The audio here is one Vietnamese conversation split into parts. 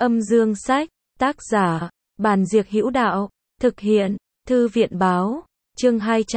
Âm dương sách, tác giả, Bàn Diệc Hữu Đạo, thực hiện, Thư viện báo, chương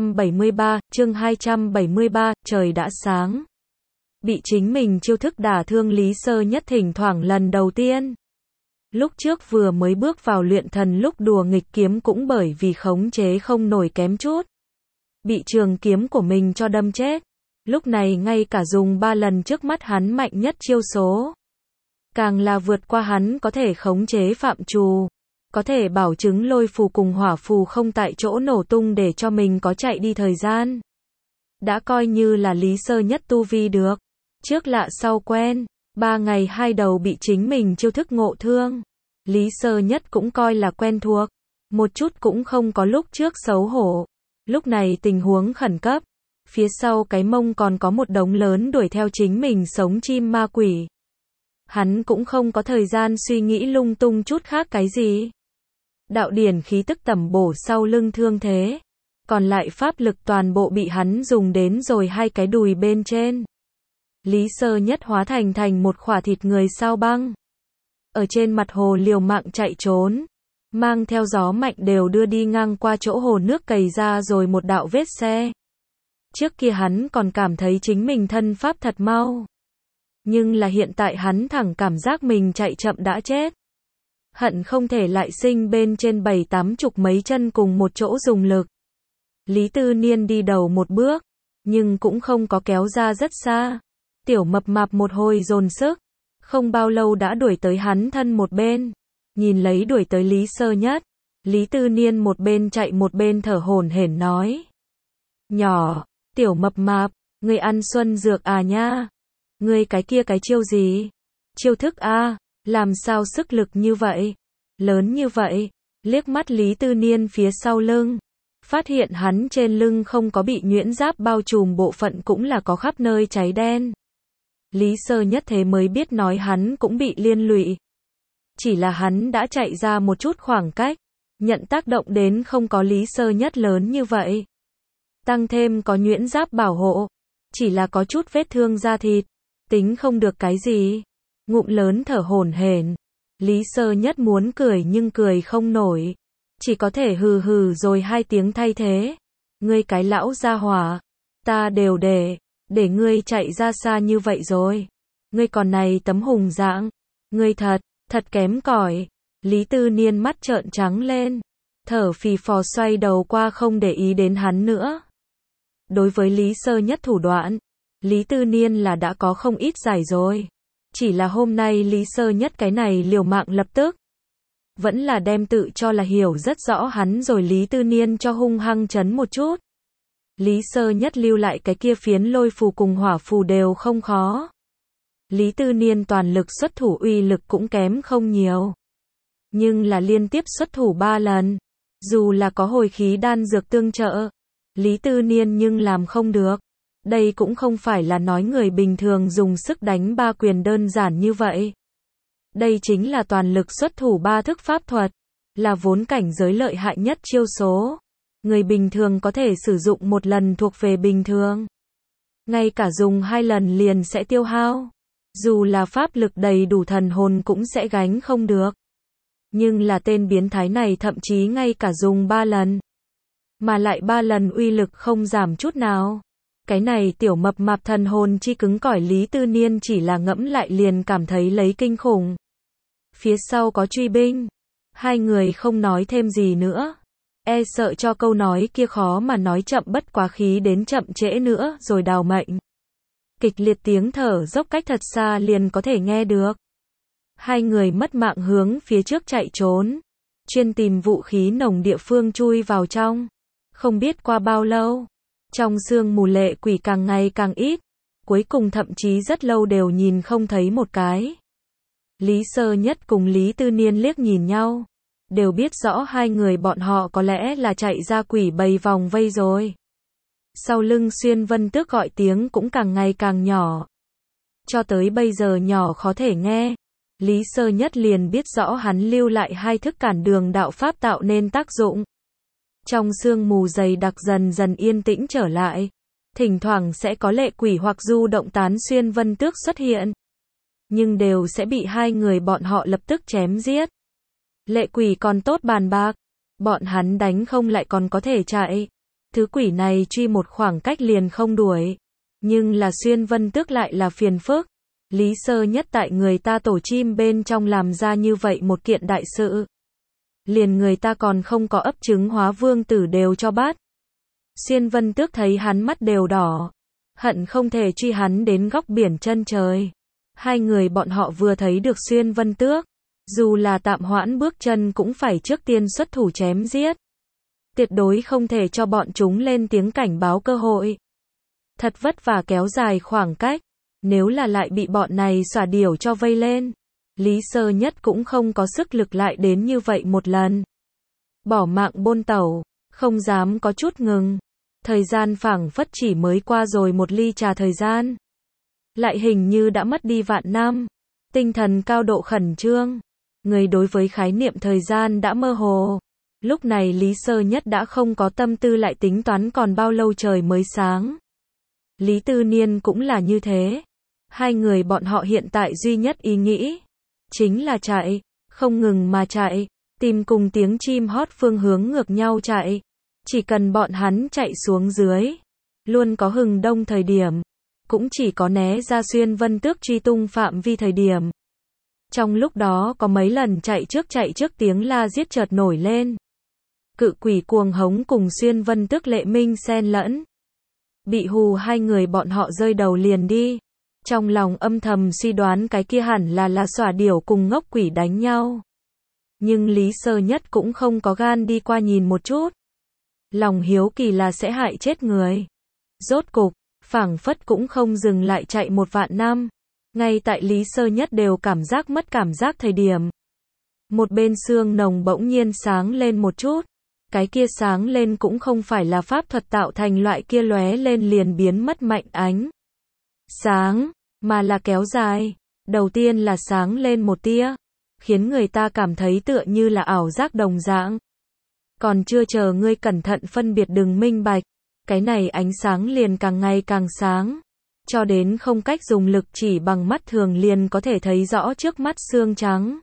273, trời đã sáng. Bị chính mình chiêu thức đả thương Lý Sơ Nhất thỉnh thoảng lần đầu tiên. Lúc trước vừa mới bước vào luyện thần lúc đùa nghịch kiếm cũng bởi vì khống chế không nổi kém chút. Bị trường kiếm của mình cho đâm chết. Lúc này ngay cả dùng 3 lần trước mắt hắn mạnh nhất chiêu số. Càng là vượt qua hắn có thể khống chế phạm trù. Có thể bảo chứng lôi phù cùng hỏa phù không tại chỗ nổ tung để cho mình có chạy đi thời gian. Đã coi như là Lý Sơ Nhất tu vi được. Trước lạ sau quen, 3 ngày 2 đầu bị chính mình chiêu thức ngộ thương. Lý Sơ Nhất cũng coi là quen thuộc. Một chút cũng không có lúc trước xấu hổ. Lúc này tình huống khẩn cấp. Phía sau cái mông còn có một đống lớn đuổi theo chính mình sống chim ma quỷ. Hắn cũng không có thời gian suy nghĩ lung tung chút khác cái gì. Đạo điển khí tức tẩm bổ sau lưng thương thế. Còn lại pháp lực toàn bộ bị hắn dùng đến rồi 2 cái đùi bên trên. Lý Sơ Nhất hóa thành một khỏa thịt người sao băng. Ở trên mặt hồ liều mạng chạy trốn. Mang theo gió mạnh đều đưa đi ngang qua chỗ hồ nước cày ra rồi một đạo vết xe. Trước kia hắn còn cảm thấy chính mình thân pháp thật mau. Nhưng là hiện tại hắn thẳng cảm giác mình chạy chậm đã chết. Hận không thể lại sinh bên trên 7-80 mấy chân cùng một chỗ dùng lực. Lý Tư Niên đi đầu một bước, nhưng cũng không có kéo ra rất xa. Tiểu mập mạp một hồi dồn sức, không bao lâu đã đuổi tới hắn thân một bên. Nhìn lấy đuổi tới Lý Sơ Nhất, Lý Tư Niên một bên chạy một bên thở hổn hển nói. Nhỏ, tiểu mập mạp, ngươi ăn xuân dược à nha? Ngươi cái kia cái chiêu gì? Chiêu thức a, làm sao sức lực như vậy? Lớn như vậy? Liếc mắt Lý Tư Niên phía sau lưng. Phát hiện hắn trên lưng không có bị nhuyễn giáp bao trùm bộ phận cũng là có khắp nơi cháy đen. Lý Sơ Nhất thế mới biết nói hắn cũng bị liên lụy. Chỉ là hắn đã chạy ra một chút khoảng cách. Nhận tác động đến không có Lý Sơ Nhất lớn như vậy. Tăng thêm có nhuyễn giáp bảo hộ. Chỉ là có chút vết thương da thịt. Tính không được cái gì. Ngụm lớn thở hổn hển. Lý Sơ Nhất muốn cười nhưng cười không nổi. Chỉ có thể hừ hừ rồi 2 tiếng thay thế. Ngươi cái lão gia hỏa. Ta đều để ngươi chạy ra xa như vậy rồi. Ngươi còn này tấm hùng dạng. Ngươi thật kém cỏi. Lý Tư Niên mắt trợn trắng lên. Thở phì phò xoay đầu qua không để ý đến hắn nữa. Đối với Lý Sơ Nhất thủ đoạn, Lý Tư Niên là đã có không ít giải rồi. Chỉ là hôm nay Lý Sơ Nhất cái này liều mạng lập tức. Vẫn là đem tự cho là hiểu rất rõ hắn rồi Lý Tư Niên cho hung hăng chấn một chút. Lý Sơ Nhất lưu lại cái kia phiến lôi phù cùng hỏa phù đều không khó. Lý Tư Niên toàn lực xuất thủ uy lực cũng kém không nhiều. Nhưng là liên tiếp xuất thủ 3 lần. Dù là có hồi khí đan dược tương trợ. Lý Tư Niên nhưng làm không được. Đây cũng không phải là nói người bình thường dùng sức đánh 3 quyền đơn giản như vậy. Đây chính là toàn lực xuất thủ 3 thức pháp thuật. Là vốn cảnh giới lợi hại nhất chiêu số. Người bình thường có thể sử dụng 1 lần thuộc về bình thường. Ngay cả dùng 2 lần liền sẽ tiêu hao. Dù là pháp lực đầy đủ thần hồn cũng sẽ gánh không được. Nhưng là tên biến thái này thậm chí ngay cả dùng 3 lần. Mà lại 3 lần uy lực không giảm chút nào. Cái này tiểu mập mạp thần hồn chi cứng cỏi Lý Tư Niên chỉ là ngẫm lại liền cảm thấy lấy kinh khủng. Phía sau có truy binh. 2 người không nói thêm gì nữa. E sợ cho câu nói kia khó mà nói chậm bất quá khí đến chậm trễ nữa rồi đào mệnh. Kịch liệt tiếng thở dốc cách thật xa liền có thể nghe được. 2 người mất mạng hướng phía trước chạy trốn. Chuyên tìm vũ khí nồng địa phương chui vào trong. Không biết qua bao lâu. Trong sương mù lệ quỷ càng ngày càng ít. Cuối cùng thậm chí rất lâu đều nhìn không thấy một cái. Lý Sơ Nhất cùng Lý Tư Niên liếc nhìn nhau. Đều biết rõ 2 người bọn họ có lẽ là chạy ra quỷ bầy vòng vây rồi. Sau lưng Xuyên Vân Tước gọi tiếng cũng càng ngày càng nhỏ. Cho tới bây giờ nhỏ khó thể nghe. Lý Sơ Nhất liền biết rõ hắn lưu lại 2 thức cản đường đạo pháp tạo nên tác dụng. Trong sương mù dày đặc dần dần yên tĩnh trở lại. Thỉnh thoảng sẽ có lệ quỷ hoặc du động tán Xuyên Vân Tước xuất hiện. nhưng đều sẽ bị hai người bọn họ lập tức chém giết. Lệ quỷ còn tốt bàn bạc, bọn hắn đánh không lại còn có thể chạy. Thứ quỷ này truy một khoảng cách liền không đuổi. Nhưng là Xuyên Vân Tước lại là phiền phức. Lý Sơ Nhất tại người ta tổ chim bên trong làm ra như vậy một kiện đại sự. Liền người ta còn không có ấp trứng hóa vương tử đều cho bắt. Xuyên Vân Tước thấy hắn mắt đều đỏ. Hận không thể truy hắn đến góc biển chân trời. Hai người bọn họ vừa thấy được Xuyên Vân Tước. Dù là tạm hoãn bước chân cũng phải trước tiên xuất thủ chém giết. Tuyệt đối không thể cho bọn chúng lên tiếng cảnh báo cơ hội. Thật vất vả kéo dài khoảng cách. Nếu là lại bị bọn này xỏa điểu cho vây lên. Lý Sơ Nhất cũng không có sức lực lại đến như vậy một lần. Bỏ mạng bôn tẩu, không dám có chút ngừng. Thời gian phảng phất chỉ mới qua rồi một ly trà thời gian. Lại hình như đã mất đi vạn năm. Tinh thần cao độ khẩn trương. Người đối với khái niệm thời gian đã mơ hồ. Lúc này Lý Sơ Nhất đã không có tâm tư lại tính toán còn bao lâu trời mới sáng. Lý Tư Niên cũng là như thế. Hai người bọn họ hiện tại duy nhất ý nghĩ chính là chạy, không ngừng mà chạy, tìm cùng tiếng chim hót phương hướng ngược nhau chạy. Chỉ cần bọn hắn chạy xuống dưới, luôn có hừng đông thời điểm, cũng chỉ có né ra Xuyên Vân Tước truy tung phạm vi thời điểm. Trong lúc đó có mấy lần chạy trước tiếng la giết chợt nổi lên. Cự quỷ cuồng hống cùng Xuyên Vân Tước lệ minh xen lẫn. Bị hù hai người bọn họ rơi đầu liền đi. Trong lòng âm thầm suy đoán cái kia hẳn là xỏa điểu cùng ngốc quỷ đánh nhau. Nhưng Lý Sơ Nhất cũng không có gan đi qua nhìn một chút. Lòng hiếu kỳ là sẽ hại chết người. Rốt cục, phảng phất cũng không dừng lại chạy một vạn năm. Ngay tại Lý Sơ Nhất đều cảm giác mất cảm giác thời điểm. Một bên xương nồng bỗng nhiên sáng lên một chút. Cái kia sáng lên cũng không phải là pháp thuật tạo thành loại kia lóe lên liền biến mất mạnh ánh sáng, mà là kéo dài. Đầu tiên là sáng lên một tia, khiến người ta cảm thấy tựa như là ảo giác đồng dạng. Còn chưa chờ ngươi cẩn thận phân biệt đừng minh bạch, cái này ánh sáng liền càng ngày càng sáng, cho đến không cách dùng lực chỉ bằng mắt thường liền có thể thấy rõ trước mắt xương trắng.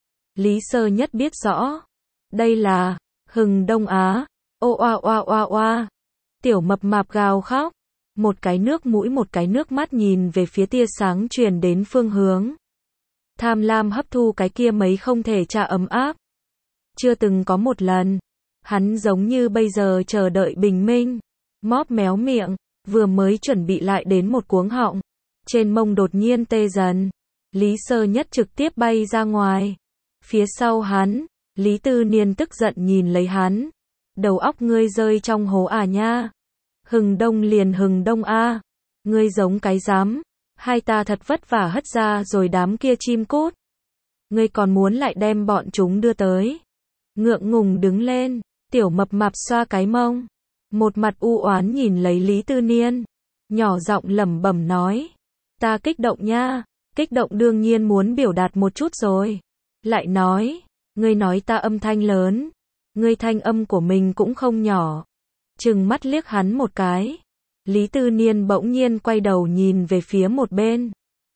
Lý Sơ Nhất biết rõ, đây là hừng đông Á. Ô oa oa oa oa. Tiểu mập mạp gào khóc, một cái nước mũi một cái nước mắt nhìn về phía tia sáng truyền đến phương hướng. Tham lam hấp thu cái kia mấy không thể trả ấm áp. Chưa từng có một lần, hắn giống như bây giờ chờ đợi bình minh, móp méo miệng, vừa mới chuẩn bị lại đến một cuống họng, trên mông đột nhiên tê dần. Lý Sơ Nhất trực tiếp bay ra ngoài. Phía sau hắn, Lý Tư Niên tức giận nhìn lấy hắn. Đầu óc ngươi rơi trong hố à nha. Hừng đông liền hừng đông a. Ngươi giống cái rắm. Hai ta thật vất vả hất ra rồi đám kia chim cút. Ngươi còn muốn lại đem bọn chúng đưa tới. Ngượng ngùng đứng lên, tiểu mập mạp xoa cái mông. Một mặt u oán nhìn lấy Lý Tư Niên. Nhỏ giọng lẩm bẩm nói. Ta kích động nha. Kích động đương nhiên muốn biểu đạt một chút rồi. Lại nói. Ngươi nói ta âm thanh lớn. Ngươi thanh âm của mình cũng không nhỏ. Trừng mắt liếc hắn một cái. Lý Tư Niên bỗng nhiên quay đầu nhìn về phía một bên.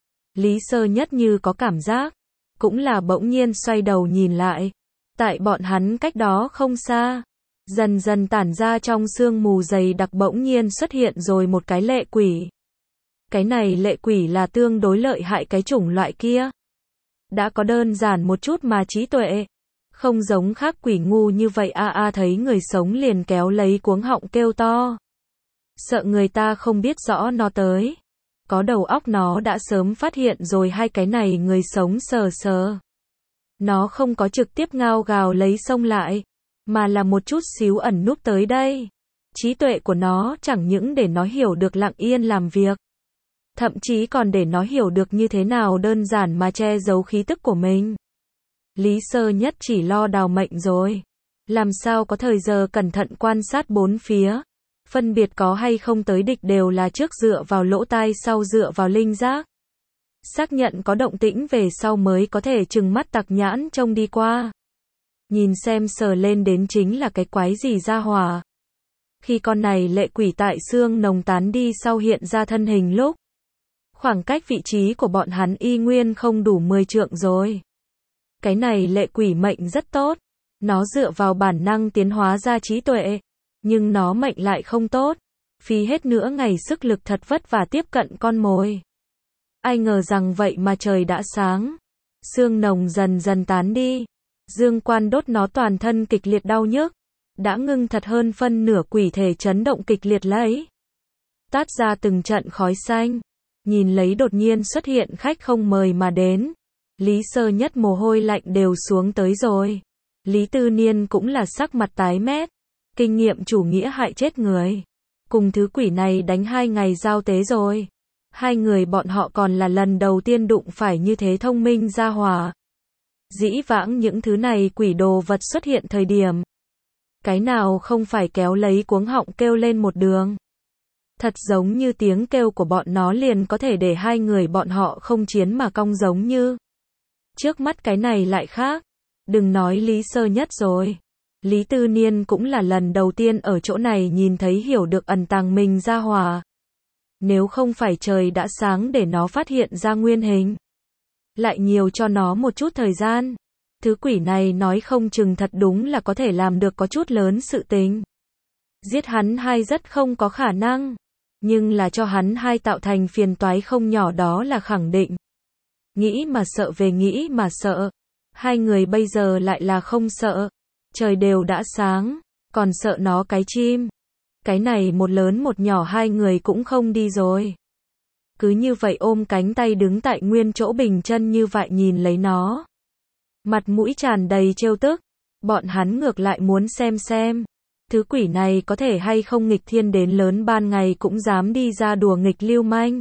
Lý Sơ Nhất như có cảm giác. Cũng là bỗng nhiên xoay đầu nhìn lại. Tại bọn hắn cách đó không xa. Dần dần tản ra trong sương mù dày đặc bỗng nhiên xuất hiện rồi một cái lệ quỷ. Cái này lệ quỷ là tương đối lợi hại cái chủng loại kia. Đã có đơn giản một chút mà trí tuệ. Không giống khác quỷ ngu như vậy thấy người sống liền kéo lấy cuống họng kêu to. Sợ người ta không biết rõ nó tới. Có đầu óc nó đã sớm phát hiện rồi hai cái này người sống sờ sờ. Nó không có trực tiếp ngao gào lấy xông lại, mà là một chút xíu ẩn núp tới đây. Trí tuệ của nó chẳng những để nó hiểu được lặng yên làm việc. Thậm chí còn để nó hiểu được như thế nào đơn giản mà che giấu khí tức của mình. Lý Sơ Nhất chỉ lo đào mệnh rồi. Làm sao có thời giờ cẩn thận quan sát bốn phía. Phân biệt có hay không tới địch đều là trước dựa vào lỗ tai sau dựa vào linh giác. Xác nhận có động tĩnh về sau mới có thể trừng mắt tặc nhãn trông đi qua. Nhìn xem sờ lên đến chính là cái quái gì ra hỏa. Khi con này lệ quỷ tại xương nồng tán đi sau hiện ra thân hình lúc. Khoảng cách vị trí của bọn hắn y nguyên không đủ 10 trượng rồi. Cái này lệ quỷ mệnh rất tốt. Nó dựa vào bản năng tiến hóa ra trí tuệ. Nhưng nó mệnh lại không tốt. Phí hết nửa ngày sức lực thật vất vả tiếp cận con mồi. Ai ngờ rằng vậy mà trời đã sáng. Sương nồng dần dần tán đi. Dương quan đốt nó toàn thân kịch liệt đau nhức. Đã ngưng thật hơn phân nửa quỷ thể chấn động kịch liệt lấy. Tát ra từng trận khói xanh. Nhìn lấy đột nhiên xuất hiện khách không mời mà đến. Lý Sơ Nhất mồ hôi lạnh đều xuống tới rồi. Lý Tư Niên cũng là sắc mặt tái mét. Kinh nghiệm chủ nghĩa hại chết người. Cùng thứ quỷ này đánh 2 ngày giao tế rồi. 2 người bọn họ còn là lần đầu tiên đụng phải như thế thông minh ra hỏa. Dĩ vãng những thứ này quỷ đồ vật xuất hiện thời điểm. Cái nào không phải kéo lấy cuống họng kêu lên một đường. Thật giống như tiếng kêu của bọn nó liền có thể để 2 người bọn họ không chiến mà cong giống như. Trước mắt cái này lại khác. Đừng nói Lý Sơ Nhất rồi. Lý Tư Niên cũng là lần đầu tiên ở chỗ này nhìn thấy hiểu được ẩn tàng mình ra hỏa. Nếu không phải trời đã sáng để nó phát hiện ra nguyên hình. Lại nhiều cho nó một chút thời gian. Thứ quỷ này nói không chừng thật đúng là có thể làm được có chút lớn sự tình. Giết hắn 2 rất không có khả năng. Nhưng là cho hắn 2 tạo thành phiền toái không nhỏ đó là khẳng định. Nghĩ mà sợ về nghĩ mà sợ. 2 người bây giờ lại là không sợ. Trời đều đã sáng. Còn sợ nó cái chim. Cái này một lớn một nhỏ 2 người cũng không đi rồi. Cứ như vậy ôm cánh tay đứng tại nguyên chỗ bình chân như vậy nhìn lấy nó. Mặt mũi tràn đầy trêu tức. Bọn hắn ngược lại muốn xem. Thứ quỷ này có thể hay không nghịch thiên đến lớn ban ngày cũng dám đi ra đùa nghịch lưu manh.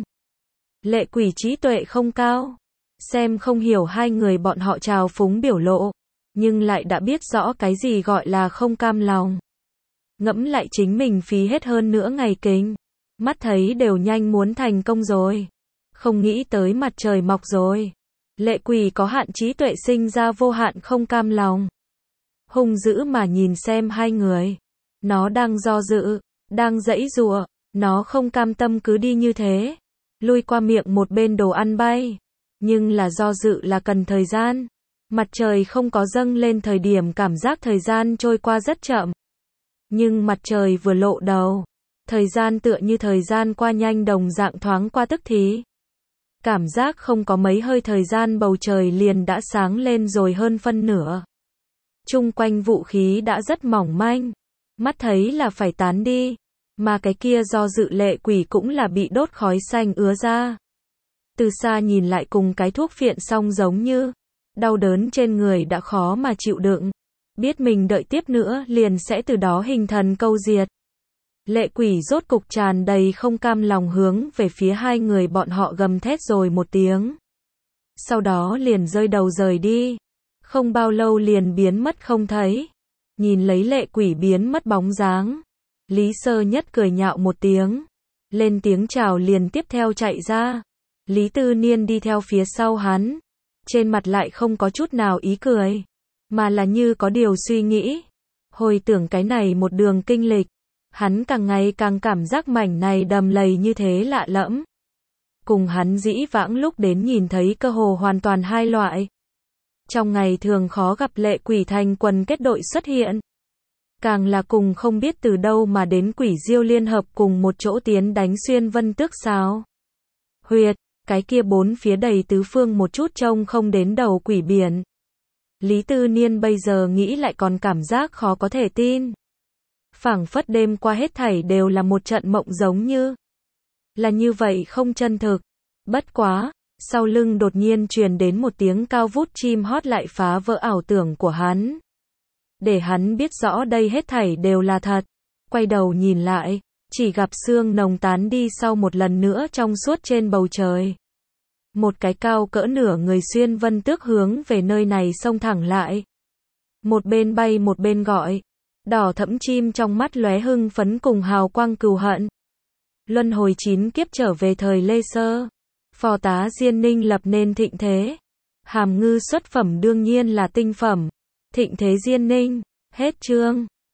Lệ quỷ trí tuệ không cao. Xem không hiểu 2 người bọn họ trào phúng biểu lộ. Nhưng lại đã biết rõ cái gì gọi là không cam lòng. Ngẫm lại chính mình phí hết hơn nửa ngày kinh. Mắt thấy đều nhanh muốn thành công rồi. Không nghĩ tới mặt trời mọc rồi. Lệ quỷ có hạn trí tuệ sinh ra vô hạn không cam lòng. Hung dữ mà nhìn xem 2 người. Nó đang do dự, đang giãy giụa, nó không cam tâm cứ đi như thế. Lui qua miệng một bên đồ ăn bay. Nhưng là do dự là cần thời gian. Mặt trời không có dâng lên thời điểm cảm giác thời gian trôi qua rất chậm. Nhưng mặt trời vừa lộ đầu. Thời gian tựa như thời gian qua nhanh đồng dạng thoáng qua tức thì. Cảm giác không có mấy hơi thời gian bầu trời liền đã sáng lên rồi hơn phân nửa. Chung quanh vũ khí đã rất mỏng manh. Mắt thấy là phải tán đi. Mà cái kia do dự lệ quỷ cũng là bị đốt khói xanh ứa ra. Từ xa nhìn lại cùng cái thuốc phiện xong giống như. Đau đớn trên người đã khó mà chịu đựng. Biết mình đợi tiếp nữa liền sẽ từ đó hình thần câu diệt. Lệ quỷ rốt cục tràn đầy không cam lòng hướng về phía 2 người bọn họ gầm thét rồi một tiếng. Sau đó liền rơi đầu rời đi. Không bao lâu liền biến mất không thấy. Nhìn lấy lệ quỷ biến mất bóng dáng. Lý Sơ Nhất cười nhạo một tiếng. Lên tiếng chào liền tiếp theo chạy ra. Lý Tư Niên đi theo phía sau hắn. Trên mặt lại không có chút nào ý cười. Mà là như có điều suy nghĩ. Hồi tưởng cái này một đường kinh lịch. Hắn càng ngày càng cảm giác mảnh này đầm lầy như thế lạ lẫm. Cùng hắn dĩ vãng lúc đến nhìn thấy cơ hồ hoàn toàn 2 loại. Trong ngày thường khó gặp lệ quỷ thành quần kết đội xuất hiện. Càng là cùng không biết từ đâu mà đến quỷ diêu liên hợp cùng một chỗ tiến đánh xuyên vân tước sao. Huyệt, cái kia 4 phía đầy tứ phương một chút trông không đến đầu quỷ biển. Lý Tư Niên bây giờ nghĩ lại còn cảm giác khó có thể tin. Phảng phất đêm qua hết thảy đều là một trận mộng giống như. Là như vậy không chân thực. Bất quá, sau lưng đột nhiên truyền đến một tiếng cao vút chim hót lại phá vỡ ảo tưởng của hắn. Để hắn biết rõ đây hết thảy đều là thật. Quay đầu nhìn lại, chỉ gặp sương nồng tán đi sau một lần nữa trong suốt trên bầu trời. Một cái cao cỡ nửa người xuyên vân tước hướng về nơi này xông thẳng lại. Một bên bay một bên gọi. Đỏ thẫm chim trong mắt lóe hưng phấn cùng hào quang cừu hận. Luân hồi 9 kiếp trở về thời Lê Sơ. Phò tá Diên Ninh lập nên thịnh thế. Hàm ngư xuất phẩm đương nhiên là tinh phẩm. Thịnh thế Diên Ninh. Hết chương.